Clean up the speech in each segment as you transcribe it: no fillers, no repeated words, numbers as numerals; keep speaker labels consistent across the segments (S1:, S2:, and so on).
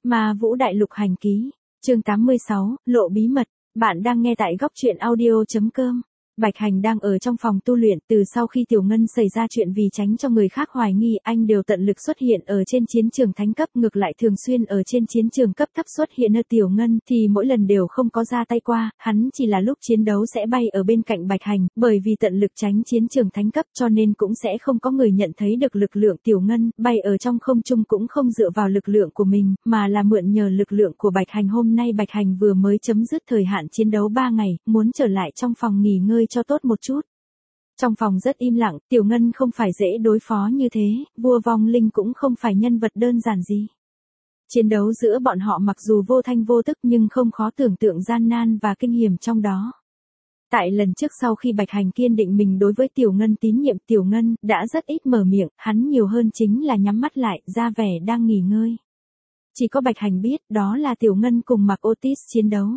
S1: Ma Vũ Đại Lục Hành Ký, chương 86, Lộ Bí Mật, bạn đang nghe tại góc truyện audio.com. Bạch Hành đang ở trong phòng tu luyện, từ sau khi Tiểu Ngân xảy ra chuyện vì tránh cho người khác hoài nghi, anh đều tận lực xuất hiện ở trên chiến trường thánh cấp, ngược lại thường xuyên ở trên chiến trường cấp thấp xuất hiện. Ở Tiểu Ngân thì mỗi lần đều không có ra tay qua, hắn chỉ là lúc chiến đấu sẽ bay ở bên cạnh Bạch Hành, bởi vì tận lực tránh chiến trường thánh cấp cho nên cũng sẽ không có người nhận thấy được lực lượng Tiểu Ngân, bay ở trong không trung cũng không dựa vào lực lượng của mình, mà là mượn nhờ lực lượng của Bạch Hành. Hôm nay Bạch Hành vừa mới chấm dứt thời hạn chiến đấu 3 ngày, muốn trở lại trong phòng nghỉ ngơi cho tốt một chút. Trong phòng rất im lặng, Tiểu Ngân không phải dễ đối phó như thế, vua vong linh cũng không phải nhân vật đơn giản gì. Chiến đấu giữa bọn họ mặc dù vô thanh vô tức nhưng không khó tưởng tượng gian nan và kinh hiểm trong đó. Tại lần trước sau khi Bạch Hành kiên định mình đối với Tiểu Ngân tín nhiệm, Tiểu Ngân đã rất ít mở miệng, hắn nhiều hơn chính là nhắm mắt lại, ra vẻ đang nghỉ ngơi. Chỉ có Bạch Hành biết, đó là Tiểu Ngân cùng Mạc Otis chiến đấu.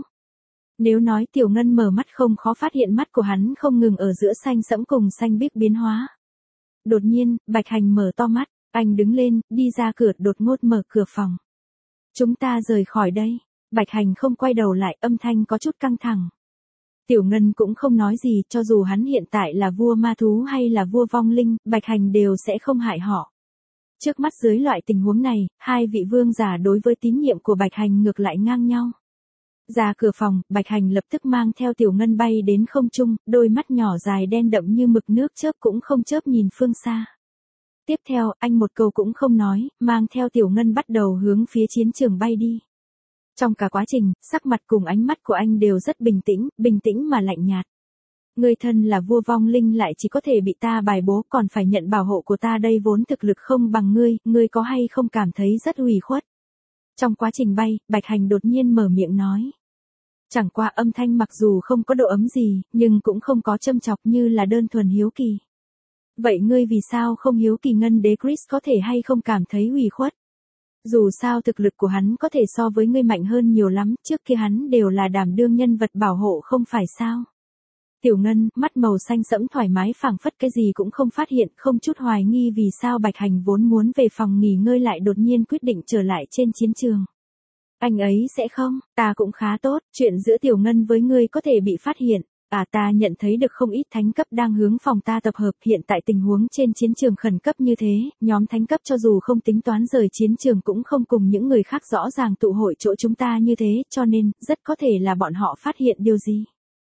S1: Nếu nói Tiểu Ngân mở mắt không khó phát hiện mắt của hắn không ngừng ở giữa xanh sẫm cùng xanh biếc biến hóa. Đột nhiên, Bạch Hành mở to mắt, anh đứng lên, đi ra cửa, đột ngột mở cửa phòng. Chúng ta rời khỏi đây. Bạch Hành không quay đầu lại, âm thanh có chút căng thẳng. Tiểu Ngân cũng không nói gì, cho dù hắn hiện tại là vua ma thú hay là vua vong linh, Bạch Hành đều sẽ không hại họ. Trước mắt dưới loại tình huống này, hai vị vương giả đối với tín nhiệm của Bạch Hành ngược lại ngang nhau. Ra cửa phòng, Bạch Hành lập tức mang theo Tiểu Ngân bay đến không trung, đôi mắt nhỏ dài đen đậm như mực nước chớp cũng không chớp nhìn phương xa. Tiếp theo, anh một câu cũng không nói, mang theo Tiểu Ngân bắt đầu hướng phía chiến trường bay đi. Trong cả quá trình, sắc mặt cùng ánh mắt của anh đều rất bình tĩnh mà lạnh nhạt. Ngươi thân là vua vong linh lại chỉ có thể bị ta bài bố, còn phải nhận bảo hộ của ta đây, vốn thực lực không bằng ngươi có hay không cảm thấy rất ủy khuất? Trong quá trình bay, Bạch Hành đột nhiên mở miệng nói. Chẳng qua âm thanh mặc dù không có độ ấm gì, nhưng cũng không có châm chọc, như là đơn thuần hiếu kỳ. Vậy ngươi vì sao không hiếu kỳ Ngân Đế Chris có thể hay không cảm thấy ủy khuất? Dù sao thực lực của hắn có thể so với ngươi mạnh hơn nhiều lắm, trước kia hắn đều là đảm đương nhân vật bảo hộ không phải sao? Tiểu Ngân, mắt màu xanh sẫm thoải mái phảng phất cái gì cũng không phát hiện, không chút hoài nghi vì sao Bạch Hành vốn muốn về phòng nghỉ ngơi lại đột nhiên quyết định trở lại trên chiến trường. Anh ấy sẽ không, ta cũng khá tốt, chuyện giữa Tiểu Ngân với ngươi có thể bị phát hiện. Ta nhận thấy được không ít thánh cấp đang hướng phòng ta tập hợp, hiện tại tình huống trên chiến trường khẩn cấp như thế, nhóm thánh cấp cho dù không tính toán rời chiến trường cũng không cùng những người khác rõ ràng tụ hội chỗ chúng ta như thế, cho nên, rất có thể là bọn họ phát hiện điều gì.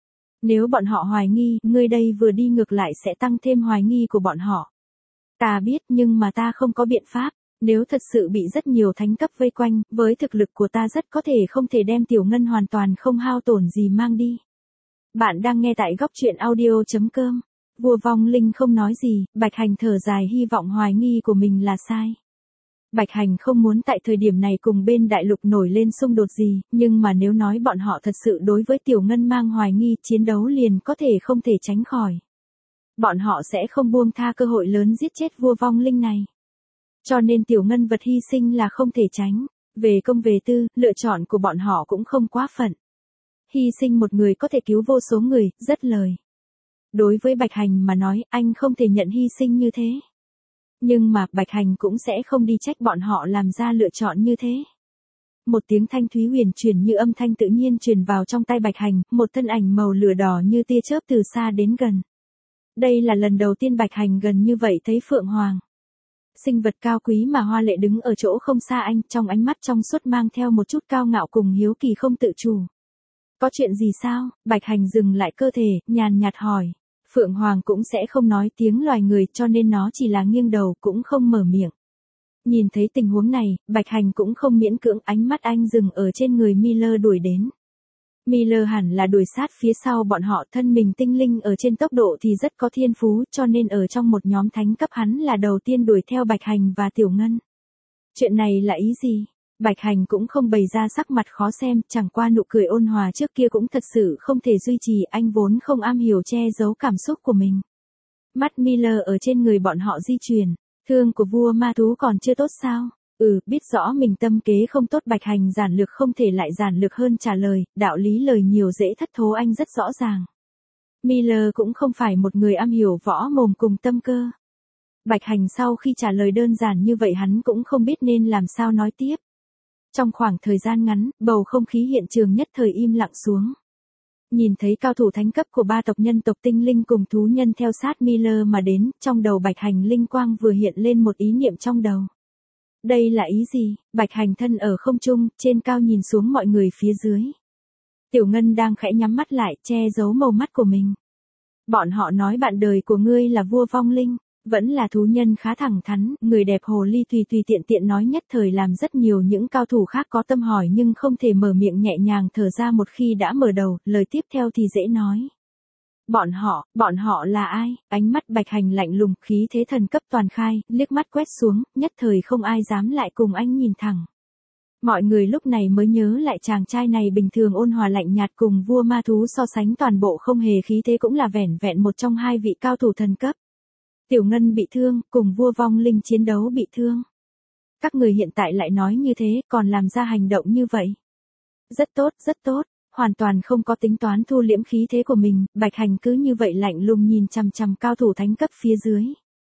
S1: Nếu bọn họ hoài nghi, ngươi đây vừa đi ngược lại sẽ tăng thêm hoài nghi của bọn họ. Ta biết, nhưng mà ta không có biện pháp. Nếu thật sự bị rất nhiều thánh cấp vây quanh, với thực lực của ta rất có thể không thể đem Tiểu Ngân hoàn toàn không hao tổn gì mang đi. Bạn đang nghe tại góc truyện audio.com. Vua vong linh không nói gì, Bạch Hành thở dài hy vọng hoài nghi của mình là sai. Bạch Hành không muốn tại thời điểm này cùng bên đại lục nổi lên xung đột gì, nhưng mà nếu nói bọn họ thật sự đối với Tiểu Ngân mang hoài nghi, chiến đấu liền có thể không thể tránh khỏi. Bọn họ sẽ không buông tha cơ hội lớn giết chết vua vong linh này. Cho nên Tiểu Ngân vật hy sinh là không thể tránh. Về công về tư, lựa chọn của bọn họ cũng không quá phận. Hy sinh một người có thể cứu vô số người, rất lời. Đối với Bạch Hành mà nói, anh không thể nhận hy sinh như thế. Nhưng mà, Bạch Hành cũng sẽ không đi trách bọn họ làm ra lựa chọn như thế. Một tiếng thanh thúy huyền chuyển như âm thanh tự nhiên truyền vào trong tai Bạch Hành, một thân ảnh màu lửa đỏ như tia chớp từ xa đến gần. Đây là lần đầu tiên Bạch Hành gần như vậy thấy Phượng Hoàng. Sinh vật cao quý mà hoa lệ đứng ở chỗ không xa anh, trong ánh mắt trong suốt mang theo một chút cao ngạo cùng hiếu kỳ không tự chủ. Có chuyện gì sao? Bạch Hành dừng lại cơ thể, nhàn nhạt hỏi. Phượng Hoàng cũng sẽ không nói tiếng loài người cho nên nó chỉ là nghiêng đầu cũng không mở miệng. Nhìn thấy tình huống này, Bạch Hành cũng không miễn cưỡng, ánh mắt anh dừng ở trên người Miller đuổi đến. Miller hẳn là đuổi sát phía sau bọn họ, thân mình tinh linh ở trên tốc độ thì rất có thiên phú, cho nên ở trong một nhóm thánh cấp hắn là đầu tiên đuổi theo Bạch Hành và Tiểu Ngân. Chuyện này là ý gì? Bạch Hành cũng không bày ra sắc mặt khó xem, chẳng qua nụ cười ôn hòa trước kia cũng thật sự không thể duy trì, anh vốn không am hiểu che giấu cảm xúc của mình. Mắt Miller ở trên người bọn họ di chuyển, thương của vua ma thú còn chưa tốt sao? Biết rõ mình tâm kế không tốt. Bạch Hành giản lược không thể lại giản lược hơn trả lời, đạo lý lời nhiều dễ thất thố anh rất rõ ràng. Miller cũng không phải một người am hiểu võ mồm cùng tâm cơ. Bạch Hành sau khi trả lời đơn giản như vậy hắn cũng không biết nên làm sao nói tiếp. Trong khoảng thời gian ngắn, bầu không khí hiện trường nhất thời im lặng xuống. Nhìn thấy cao thủ thánh cấp của ba tộc nhân tộc tinh linh cùng thú nhân theo sát Miller mà đến, trong đầu Bạch Hành linh quang vừa hiện lên một ý niệm trong đầu. Đây là ý gì? Bạch Hành thân ở không trung, trên cao nhìn xuống mọi người phía dưới. Tiểu Ngân đang khẽ nhắm mắt lại, che giấu màu mắt của mình. Bọn họ nói bạn đời của ngươi là vua vong linh, vẫn là thú nhân khá thẳng thắn, người đẹp hồ ly tùy tiện tiện nói nhất thời làm rất nhiều những cao thủ khác có tâm hỏi nhưng không thể mở miệng nhẹ nhàng thở ra một khi đã mở đầu, lời tiếp theo thì dễ nói. Bọn họ là ai? Ánh mắt Bạch Hành lạnh lùng, khí thế thần cấp toàn khai, liếc mắt quét xuống, nhất thời không ai dám lại cùng anh nhìn thẳng. Mọi người lúc này mới nhớ lại chàng trai này bình thường ôn hòa lạnh nhạt cùng vua ma thú so sánh toàn bộ không hề khí thế cũng là vẻn vẹn một trong hai vị cao thủ thần cấp. Tiểu Ngân bị thương, cùng vua vong linh chiến đấu bị thương. Các người hiện tại lại nói như thế, còn làm ra hành động như vậy. Rất tốt, hoàn toàn không có tính toán thu liễm khí thế của mình, Bạch Hành cứ như vậy lạnh lùng nhìn chằm chằm cao thủ thánh cấp phía dưới.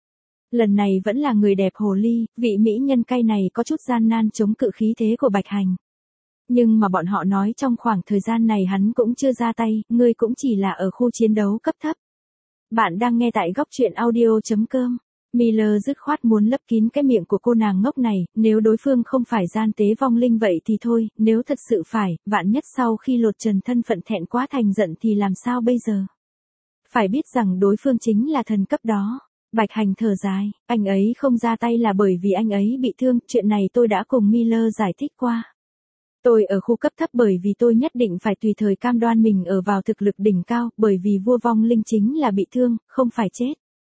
S1: Lần này vẫn là người đẹp hồ ly, vị mỹ nhân cay này có chút gian nan chống cự khí thế của Bạch Hành. Nhưng mà bọn họ nói trong khoảng thời gian này hắn cũng chưa ra tay, ngươi cũng chỉ là ở khu chiến đấu cấp thấp. Bạn đang nghe tại góc truyện audio.com. Miller dứt khoát muốn lấp kín cái miệng của cô nàng ngốc này, nếu đối phương không phải gian tế vong linh vậy thì thôi, nếu thật sự phải, vạn nhất sau khi lột trần thân phận thẹn quá thành giận thì làm sao bây giờ? Phải biết rằng đối phương chính là thần cấp đó. Bạch Hành thở dài, anh ấy không ra tay là bởi vì anh ấy bị thương, chuyện này tôi đã cùng Miller giải thích qua. Tôi ở khu cấp thấp bởi vì tôi nhất định phải tùy thời cam đoan mình ở vào thực lực đỉnh cao, bởi vì vua vong linh chính là bị thương, không phải chết.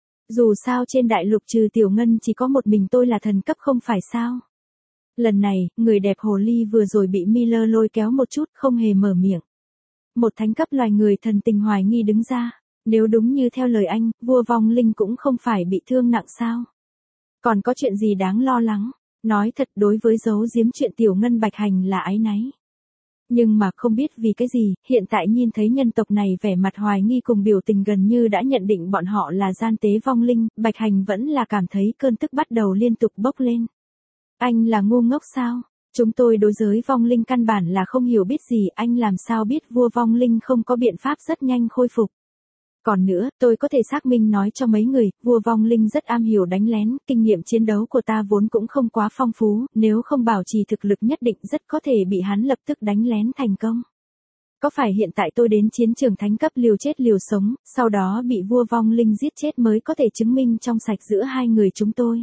S1: Dù sao trên đại lục trừ Tiểu Ngân chỉ có một mình tôi là thần cấp không phải sao. Lần này, người đẹp hồ ly vừa rồi bị Miller lôi kéo một chút, không hề mở miệng. Một thánh cấp loài người thần tình hoài nghi đứng ra. Nếu đúng như theo lời anh, vua vong linh cũng không phải bị thương nặng sao. Còn có chuyện gì đáng lo lắng? Nói thật đối với giấu giếm chuyện Tiểu Ngân Bạch Hành là áy náy. Nhưng mà không biết vì cái gì, hiện tại nhìn thấy nhân tộc này vẻ mặt hoài nghi cùng biểu tình gần như đã nhận định bọn họ là gian tế vong linh, Bạch Hành vẫn là cảm thấy cơn tức bắt đầu liên tục bốc lên. Anh là ngu ngốc sao? Chúng tôi đối giới vong linh căn bản là không hiểu biết gì, anh làm sao biết vua vong linh không có biện pháp rất nhanh khôi phục. Còn nữa, tôi có thể xác minh nói cho mấy người, vua vong linh rất am hiểu đánh lén, kinh nghiệm chiến đấu của ta vốn cũng không quá phong phú, nếu không bảo trì thực lực nhất định rất có thể bị hắn lập tức đánh lén thành công. Có phải hiện tại tôi đến chiến trường thánh cấp liều chết liều sống, sau đó bị vua vong linh giết chết mới có thể chứng minh trong sạch giữa hai người chúng tôi?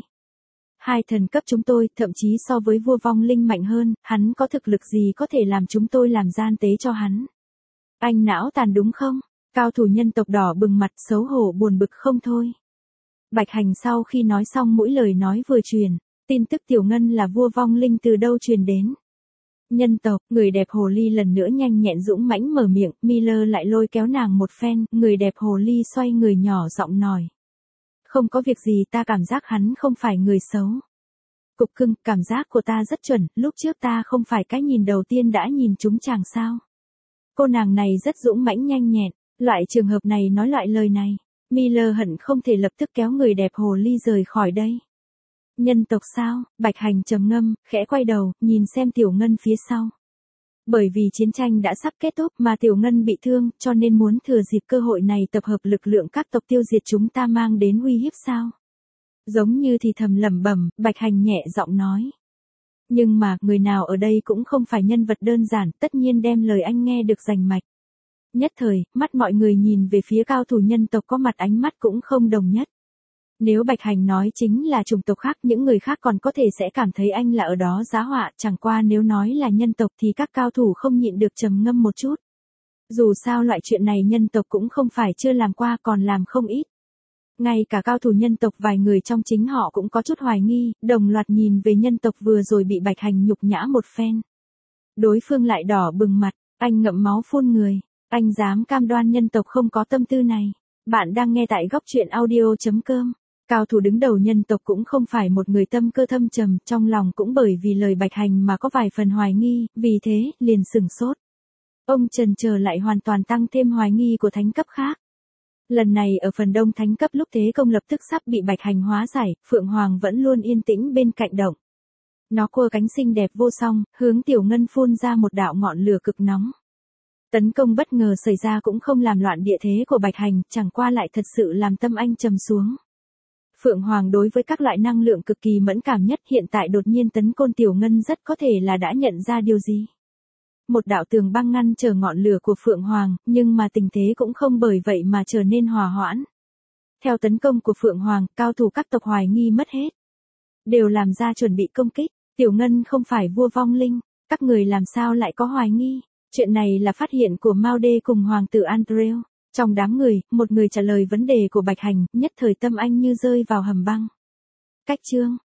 S1: Hai thần cấp chúng tôi, thậm chí so với vua vong linh mạnh hơn, hắn có thực lực gì có thể làm chúng tôi làm gian tế cho hắn? Anh não tàn đúng không? Cao thủ nhân tộc đỏ bừng mặt xấu hổ buồn bực không thôi. Bạch Hành sau khi nói xong mỗi lời nói vừa truyền, tin tức Tiểu Ngân là vua vong linh từ đâu truyền đến. Nhân tộc, người đẹp hồ ly lần nữa nhanh nhẹn dũng mãnh mở miệng, Miller lại lôi kéo nàng một phen, người đẹp hồ ly xoay người nhỏ giọng nói. Không có việc gì, ta cảm giác hắn không phải người xấu. Cục cưng, cảm giác của ta rất chuẩn, lúc trước ta không phải cái nhìn đầu tiên đã nhìn chúng chàng sao. Cô nàng này rất dũng mãnh nhanh nhẹn. Loại trường hợp này nói loại lời này, Miller hận không thể lập tức kéo người đẹp hồ ly rời khỏi đây. Nhân tộc sao? Bạch Hành trầm ngâm, khẽ quay đầu, nhìn xem Tiểu Ngân phía sau. Bởi vì chiến tranh đã sắp kết thúc mà Tiểu Ngân bị thương, cho nên muốn thừa dịp cơ hội này tập hợp lực lượng các tộc tiêu diệt chúng ta mang đến uy hiếp sao? Giống như thì thầm lẩm bẩm, Bạch Hành nhẹ giọng nói. Nhưng mà, người nào ở đây cũng không phải nhân vật đơn giản, tất nhiên đem lời anh nghe được rành mạch. Nhất thời, mắt mọi người nhìn về phía cao thủ nhân tộc có mặt ánh mắt cũng không đồng nhất. Nếu Bạch Hành nói chính là chủng tộc khác, những người khác còn có thể sẽ cảm thấy anh là ở đó giá họa, chẳng qua nếu nói là nhân tộc thì các cao thủ không nhịn được trầm ngâm một chút. Dù sao loại chuyện này nhân tộc cũng không phải chưa làm qua còn làm không ít. Ngay cả cao thủ nhân tộc vài người trong chính họ cũng có chút hoài nghi, đồng loạt nhìn về nhân tộc vừa rồi bị Bạch Hành nhục nhã một phen. Đối phương lại đỏ bừng mặt, anh ngậm máu phun người. Anh dám cam đoan nhân tộc không có tâm tư này. Bạn đang nghe tại góc truyện audio.com. Cao thủ đứng đầu nhân tộc cũng không phải một người tâm cơ thâm trầm, trong lòng cũng bởi vì lời Bạch Hành mà có vài phần hoài nghi, vì thế, liền sửng sốt. Ông trần chờ lại hoàn toàn tăng thêm hoài nghi của thánh cấp khác. Lần này ở phần đông thánh cấp lúc thế công lập tức sắp bị Bạch Hành hóa giải, Phượng Hoàng vẫn luôn yên tĩnh bên cạnh động. Nó quơ cánh xinh đẹp vô song, hướng Tiểu Ngân phun ra một đạo ngọn lửa cực nóng. Tấn công bất ngờ xảy ra cũng không làm loạn địa thế của Bạch Hành, chẳng qua lại thật sự làm tâm anh trầm xuống. Phượng Hoàng đối với các loại năng lượng cực kỳ mẫn cảm nhất, hiện tại đột nhiên tấn công Tiểu Ngân rất có thể là đã nhận ra điều gì. Một đạo tường băng ngăn trở ngọn lửa của Phượng Hoàng, nhưng mà tình thế cũng không bởi vậy mà trở nên hòa hoãn. Theo tấn công của Phượng Hoàng, cao thủ các tộc hoài nghi mất hết. Đều làm ra chuẩn bị công kích, Tiểu Ngân không phải vua vong linh, các người làm sao lại có hoài nghi. Chuyện này là phát hiện của Mao Đê cùng Hoàng tử Andrew. Trong đám người, một người trả lời vấn đề của Bạch Hành, nhất thời tâm anh như rơi vào hầm băng. Cách chương